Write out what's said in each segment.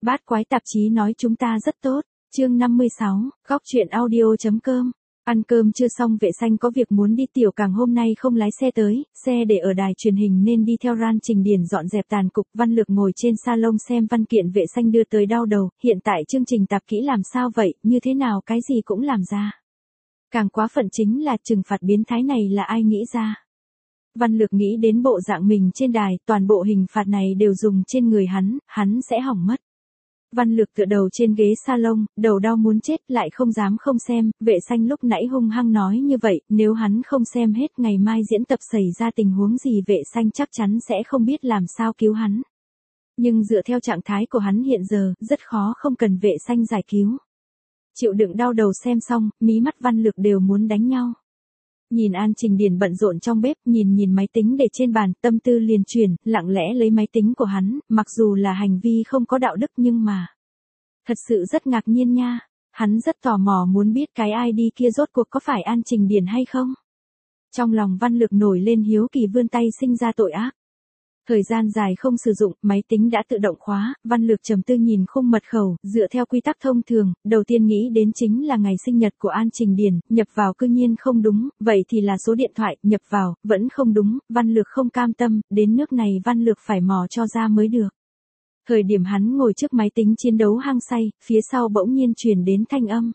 Bát quái tạp chí nói chúng ta rất tốt. Chương 56, góc truyện audio.com. Ăn cơm chưa xong Vệ Xanh có việc muốn đi Tiểu Cảng hôm nay không lái xe tới, xe để ở đài truyền hình nên đi theo Ran Trình Điền dọn dẹp tàn cục. Văn Lược ngồi trên salon xem văn kiện Vệ Xanh đưa tới đau đầu, hiện tại chương trình tạp kỹ làm sao vậy, như thế nào cái gì cũng làm ra. Càng quá phận chính là trừng phạt biến thái này là ai nghĩ ra. Văn Lược nghĩ đến bộ dạng mình trên đài, toàn bộ hình phạt này đều dùng trên người hắn sẽ hỏng mất. Văn Lược tựa đầu trên ghế salon, đầu đau muốn chết lại không dám không xem, Vệ Xanh lúc nãy hung hăng nói như vậy, nếu hắn không xem hết ngày mai diễn tập xảy ra tình huống gì Vệ Xanh chắc chắn sẽ không biết làm sao cứu hắn. Nhưng dựa theo trạng thái của hắn hiện giờ, rất khó không cần Vệ Xanh giải cứu. Chịu đựng đau đầu xem xong, mí mắt Văn Lược đều muốn đánh nhau. Nhìn An Trình Điền bận rộn trong bếp, nhìn máy tính để trên bàn, tâm tư liền chuyển, lặng lẽ lấy máy tính của hắn, mặc dù là hành vi không có đạo đức nhưng mà thật sự rất ngạc nhiên nha, hắn rất tò mò muốn biết cái ID kia rốt cuộc có phải An Trình Điền hay không. Trong lòng Văn Lược nổi lên hiếu kỳ vươn tay sinh ra tội ác. Thời gian dài không sử dụng, máy tính đã tự động khóa, Văn Lược trầm tư nhìn khung mật khẩu, dựa theo quy tắc thông thường, đầu tiên nghĩ đến chính là ngày sinh nhật của An Trình Điền, nhập vào cư nhiên không đúng, vậy thì là số điện thoại, nhập vào, vẫn không đúng, Văn Lược không cam tâm, đến nước này Văn Lược phải mò cho ra mới được. Thời điểm hắn ngồi trước máy tính chiến đấu hăng say, phía sau bỗng nhiên truyền đến thanh âm.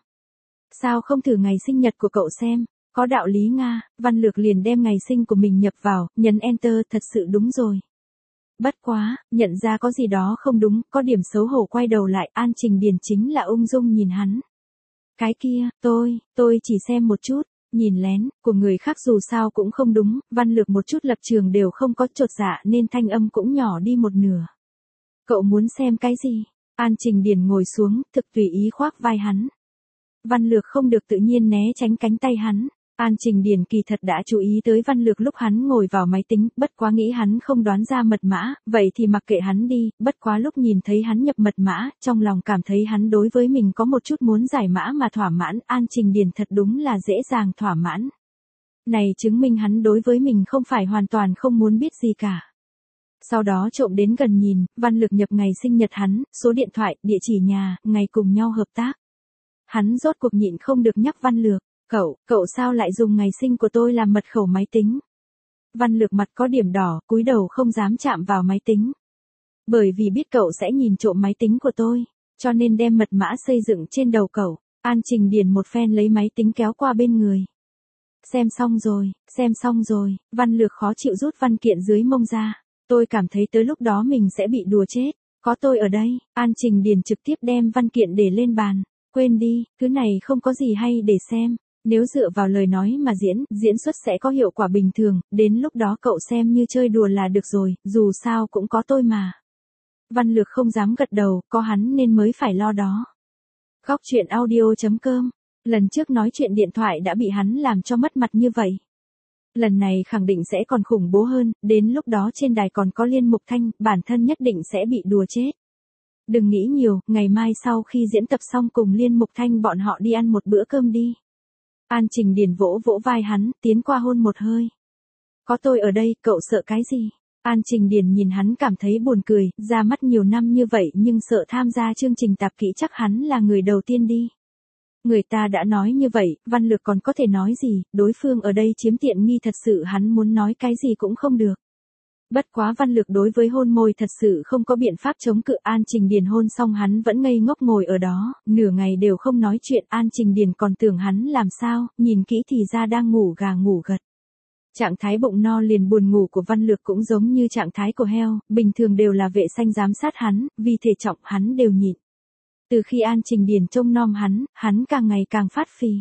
Sao không thử ngày sinh nhật của cậu xem, có đạo lý Nga, Văn Lược liền đem ngày sinh của mình nhập vào, nhấn Enter, thật sự đúng rồi. Bất quá, nhận ra có gì đó không đúng, có điểm xấu hổ quay đầu lại, An Trình Điền chính là ung dung nhìn hắn. Cái kia, tôi chỉ xem một chút, nhìn lén, của người khác dù sao cũng không đúng, Văn Lược một chút lập trường đều không có chột dạ nên thanh âm cũng nhỏ đi một nửa. Cậu muốn xem cái gì? An Trình Điền ngồi xuống, thực tùy ý khoác vai hắn. Văn Lược không được tự nhiên né tránh cánh tay hắn. An Trình Điền kỳ thật đã chú ý tới Văn Lược lúc hắn ngồi vào máy tính, bất quá nghĩ hắn không đoán ra mật mã, vậy thì mặc kệ hắn đi, bất quá lúc nhìn thấy hắn nhập mật mã, trong lòng cảm thấy hắn đối với mình có một chút muốn giải mã mà thỏa mãn, An Trình Điền thật đúng là dễ dàng thỏa mãn. Này chứng minh hắn đối với mình không phải hoàn toàn không muốn biết gì cả. Sau đó trộm đến gần nhìn, Văn Lược nhập ngày sinh nhật hắn, số điện thoại, địa chỉ nhà, ngày cùng nhau hợp tác. Hắn rốt cuộc nhịn không được nhắc Văn Lược. Cậu sao lại dùng ngày sinh của tôi làm mật khẩu máy tính? Văn Lược mặt có điểm đỏ, cúi đầu không dám chạm vào máy tính. Bởi vì biết cậu sẽ nhìn trộm máy tính của tôi, cho nên đem mật mã xây dựng trên đầu cậu. An Trình Điền một phen lấy máy tính kéo qua bên người. Xem xong rồi, Văn Lược khó chịu rút văn kiện dưới mông ra. Tôi cảm thấy tới lúc đó mình sẽ bị đùa chết. Có tôi ở đây, An Trình Điền trực tiếp đem văn kiện để lên bàn. Quên đi, thứ này không có gì hay để xem. Nếu dựa vào lời nói mà diễn xuất sẽ có hiệu quả bình thường, đến lúc đó cậu xem như chơi đùa là được rồi, dù sao cũng có tôi mà. Văn Lược không dám gật đầu, có hắn nên mới phải lo đó. Góc truyện audio.com. Lần trước nói chuyện điện thoại đã bị hắn làm cho mất mặt như vậy. Lần này khẳng định sẽ còn khủng bố hơn, đến lúc đó trên đài còn có Liên Mục Thanh, bản thân nhất định sẽ bị đùa chết. Đừng nghĩ nhiều, ngày mai sau khi diễn tập xong cùng Liên Mục Thanh bọn họ đi ăn một bữa cơm đi. An Trình Điền vỗ vai hắn, tiến qua hôn một hơi. Có tôi ở đây, cậu sợ cái gì? An Trình Điền nhìn hắn cảm thấy buồn cười, ra mắt nhiều năm như vậy nhưng sợ tham gia chương trình tạp kỹ chắc hắn là người đầu tiên đi. Người ta đã nói như vậy, Văn Lược còn có thể nói gì, đối phương ở đây chiếm tiện nghi thật sự hắn muốn nói cái gì cũng không được. Bất quá Văn Lược đối với hôn môi thật sự không có biện pháp chống cự. An Trình Điền hôn xong hắn vẫn ngây ngốc ngồi ở đó, nửa ngày đều không nói chuyện. An Trình Điền còn tưởng hắn làm sao, nhìn kỹ thì ra đang ngủ gà ngủ gật. Trạng thái bụng no liền buồn ngủ của Văn Lược cũng giống như trạng thái của heo, bình thường đều là Vệ Xanh giám sát hắn, vì thể trọng hắn đều nhịn. Từ khi An Trình Điền trông nom hắn càng ngày càng phát phì.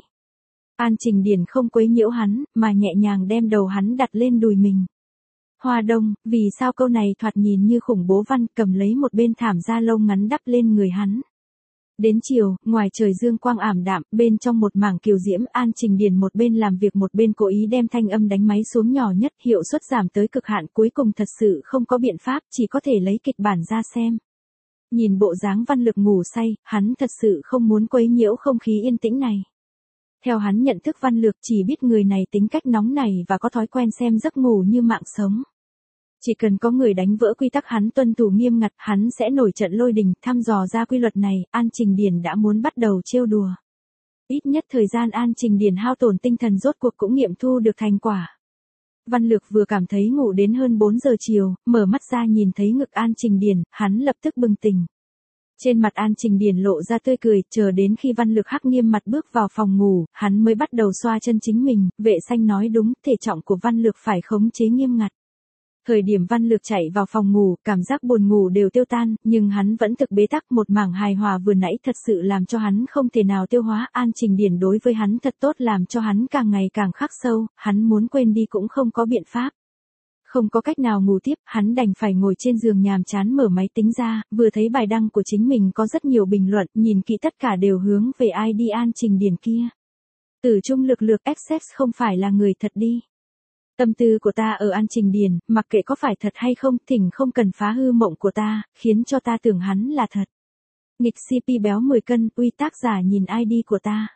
An Trình Điền không quấy nhiễu hắn, mà nhẹ nhàng đem đầu hắn đặt lên đùi mình. Hoa Đông, vì sao câu này thoạt nhìn như khủng bố Văn, cầm lấy một bên thảm da lông ngắn đắp lên người hắn. Đến chiều, ngoài trời dương quang ảm đạm, bên trong một mảng kiều diễm, An Trình Điền một bên làm việc một bên cố ý đem thanh âm đánh máy xuống nhỏ nhất, hiệu suất giảm tới cực hạn, cuối cùng thật sự không có biện pháp, chỉ có thể lấy kịch bản ra xem. Nhìn bộ dáng Văn Lược ngủ say, hắn thật sự không muốn quấy nhiễu không khí yên tĩnh này. Theo hắn nhận thức Văn Lược chỉ biết người này tính cách nóng nảy và có thói quen xem giấc ngủ như mạng sống. Chỉ cần có người đánh vỡ quy tắc hắn tuân thủ nghiêm ngặt, hắn sẽ nổi trận lôi đình. Thăm dò ra quy luật này, An Trình Điền đã muốn bắt đầu trêu đùa. Ít nhất thời gian An Trình Điền hao tổn tinh thần rốt cuộc cũng nghiệm thu được thành quả. Văn Lược vừa cảm thấy ngủ đến hơn 4 giờ chiều, mở mắt ra nhìn thấy ngực An Trình Điền, hắn lập tức bừng tỉnh. Trên mặt An Trình Điền lộ ra tươi cười, chờ đến khi Văn Lược hắc nghiêm mặt bước vào phòng ngủ, hắn mới bắt đầu xoa chân chính mình. Vệ Xanh nói đúng, thể trọng của Văn Lược phải khống chế nghiêm ngặt. Thời điểm Văn Lược chạy vào phòng ngủ, cảm giác buồn ngủ đều tiêu tan, nhưng hắn vẫn thực bế tắc. Một mảng hài hòa vừa nãy thật sự làm cho hắn không thể nào tiêu hóa. An Trình Điền đối với hắn thật tốt, làm cho hắn càng ngày càng khắc sâu, hắn muốn quên đi cũng không có biện pháp. Không có cách nào ngủ tiếp, hắn đành phải ngồi trên giường nhàm chán mở máy tính ra, vừa thấy bài đăng của chính mình có rất nhiều bình luận, nhìn kỹ tất cả đều hướng về ID An Trình Điền kia. Tử Trung lực lược XX không phải là người thật đi. Tâm tư của ta ở An Trình Điền, mặc kệ có phải thật hay không, thỉnh không cần phá hư mộng của ta, khiến cho ta tưởng hắn là thật. Nghịch CP béo 10 cân, uy tác giả nhìn ID của ta.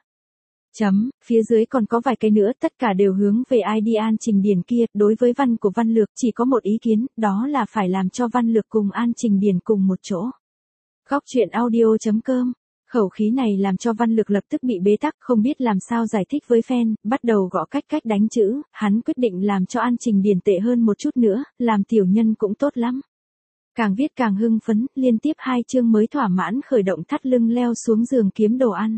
Phía dưới còn có vài cái nữa, tất cả đều hướng về ID An Trình Điền kia. Đối với văn của Văn Lược chỉ có một ý kiến, đó là phải làm cho Văn Lược cùng An Trình Điền cùng một chỗ. Góc truyện audio.com. Khẩu khí này làm cho Văn Lược lập tức bị bế tắc, không biết làm sao giải thích với fan, bắt đầu gõ cách đánh chữ. Hắn quyết định làm cho An Trình Điền tệ hơn một chút nữa, làm tiểu nhân cũng tốt lắm. Càng viết càng hưng phấn, liên tiếp 2 chương mới thỏa mãn khởi động, thắt lưng leo xuống giường kiếm đồ ăn.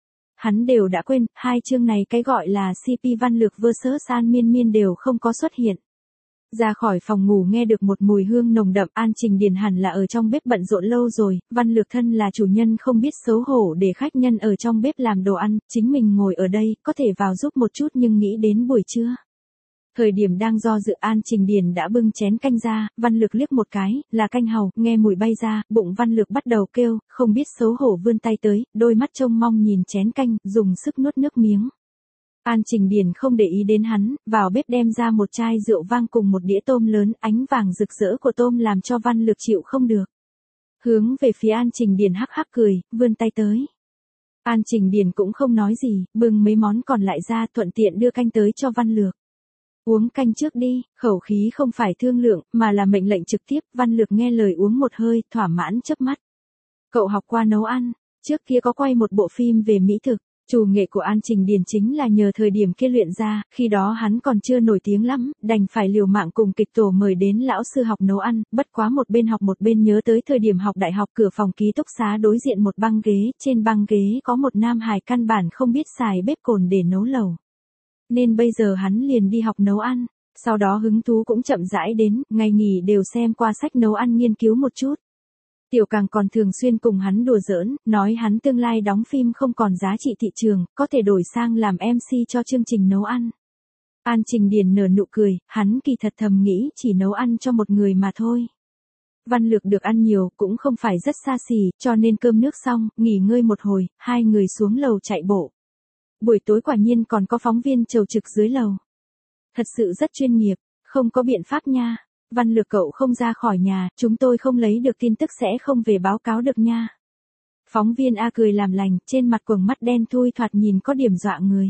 Hắn đều đã quên, 2 chương này cái gọi là CP Văn Lược vs An Miên Miên đều không có xuất hiện. Ra khỏi phòng ngủ nghe được một mùi hương nồng đậm, An Trình Điền hẳn là ở trong bếp bận rộn lâu rồi. Văn Lược thân là chủ nhân không biết xấu hổ để khách nhân ở trong bếp làm đồ ăn, chính mình ngồi ở đây, có thể vào giúp một chút nhưng nghĩ đến buổi trưa. Thời điểm đang do dự, An Trình Điền đã bưng chén canh ra, Văn Lược liếc một cái, là canh hàu, nghe mùi bay ra, bụng Văn Lược bắt đầu kêu, không biết xấu hổ vươn tay tới, đôi mắt trông mong nhìn chén canh, dùng sức nuốt nước miếng. An Trình Điền không để ý đến hắn, vào bếp đem ra một chai rượu vang cùng một đĩa tôm lớn, ánh vàng rực rỡ của tôm làm cho Văn Lược chịu không được. Hướng về phía An Trình Điền hắc hắc cười, vươn tay tới. An Trình Điền cũng không nói gì, bưng mấy món còn lại ra, thuận tiện đưa canh tới cho Văn Lược. Uống canh trước đi, khẩu khí không phải thương lượng, mà là mệnh lệnh trực tiếp. Văn Lược nghe lời uống một hơi, thỏa mãn chớp mắt. Cậu học qua nấu ăn, trước kia có quay một bộ phim về mỹ thực. Chủ nghệ của An Trình Điền chính là nhờ thời điểm kia luyện ra, khi đó hắn còn chưa nổi tiếng lắm, đành phải liều mạng cùng kịch tổ mời đến lão sư học nấu ăn, bất quá một bên học một bên nhớ tới thời điểm học đại học, cửa phòng ký túc xá đối diện một băng ghế, trên băng ghế có một nam hài căn bản không biết xài bếp cồn để nấu lẩu. Nên bây giờ hắn liền đi học nấu ăn, sau đó hứng thú cũng chậm rãi đến, ngày nghỉ đều xem qua sách nấu ăn nghiên cứu một chút. Tiểu Càng còn thường xuyên cùng hắn đùa giỡn, nói hắn tương lai đóng phim không còn giá trị thị trường, có thể đổi sang làm MC cho chương trình nấu ăn. An Trình Điền nở nụ cười, hắn kỳ thật thầm nghĩ chỉ nấu ăn cho một người mà thôi. Văn Lược được ăn nhiều, cũng không phải rất xa xỉ, cho nên cơm nước xong, nghỉ ngơi một hồi, hai người xuống lầu chạy bộ. Buổi tối quả nhiên còn có phóng viên chầu trực dưới lầu. Thật sự rất chuyên nghiệp, không có biện pháp nha. Văn Lược cậu không ra khỏi nhà, chúng tôi không lấy được tin tức sẽ không về báo cáo được nha. Phóng viên A cười làm lành, trên mặt quầng mắt đen thui thoạt nhìn có điểm dọa người.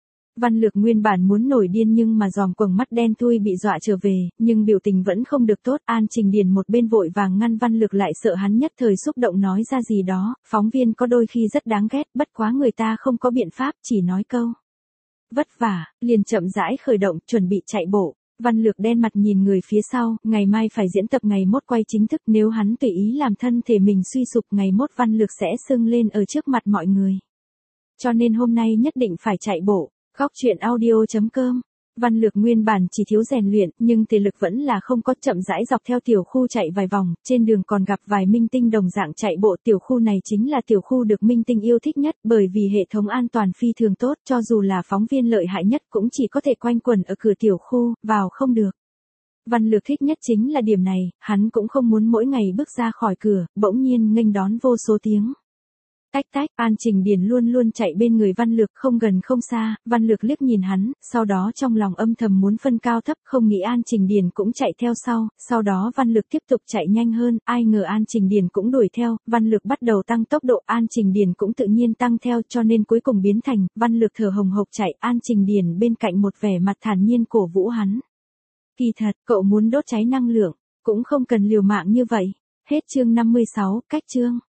Văn Lược nguyên bản muốn nổi điên nhưng mà dòm quầng mắt đen thui bị dọa trở về, nhưng biểu tình vẫn không được tốt. An Trình Điền một bên vội vàng ngăn Văn Lược lại, sợ hắn nhất thời xúc động nói ra gì đó. Phóng viên có đôi khi rất đáng ghét, bất quá người ta không có biện pháp, chỉ nói câu vất vả, liền chậm rãi khởi động, chuẩn bị chạy bộ. Văn Lược đen mặt nhìn người phía sau, ngày mai phải diễn tập, ngày mốt quay chính thức, nếu hắn tùy ý làm thân thể mình suy sụp, ngày mốt Văn Lược sẽ sưng lên ở trước mặt mọi người. Cho nên hôm nay nhất định phải chạy bộ. Góc truyện audio.com. Văn Lược nguyên bản chỉ thiếu rèn luyện, nhưng thể lực vẫn là không có, chậm rãi dọc theo tiểu khu chạy vài vòng, trên đường còn gặp vài minh tinh đồng dạng chạy bộ. Tiểu khu này chính là tiểu khu được minh tinh yêu thích nhất, bởi vì hệ thống an toàn phi thường tốt, cho dù là phóng viên lợi hại nhất cũng chỉ có thể quanh quẩn ở cửa tiểu khu, vào không được. Văn Lược thích nhất chính là điểm này, hắn cũng không muốn mỗi ngày bước ra khỏi cửa, bỗng nhiên nghênh đón vô số tiếng. Tách tách, An Trình Điền luôn luôn chạy bên người Văn Lược, không gần không xa. Văn Lược liếc nhìn hắn, sau đó trong lòng âm thầm muốn phân cao thấp, không nghĩ An Trình Điền cũng chạy theo sau đó Văn Lược tiếp tục chạy nhanh hơn, ai ngờ An Trình Điền cũng đuổi theo, Văn Lược bắt đầu tăng tốc độ, An Trình Điền cũng tự nhiên tăng theo, cho nên cuối cùng biến thành, Văn Lược thở hồng hộc chạy, An Trình Điền bên cạnh một vẻ mặt thản nhiên cổ vũ hắn. Kỳ thật, cậu muốn đốt cháy năng lượng, cũng không cần liều mạng như vậy. Hết chương 56, cách chương.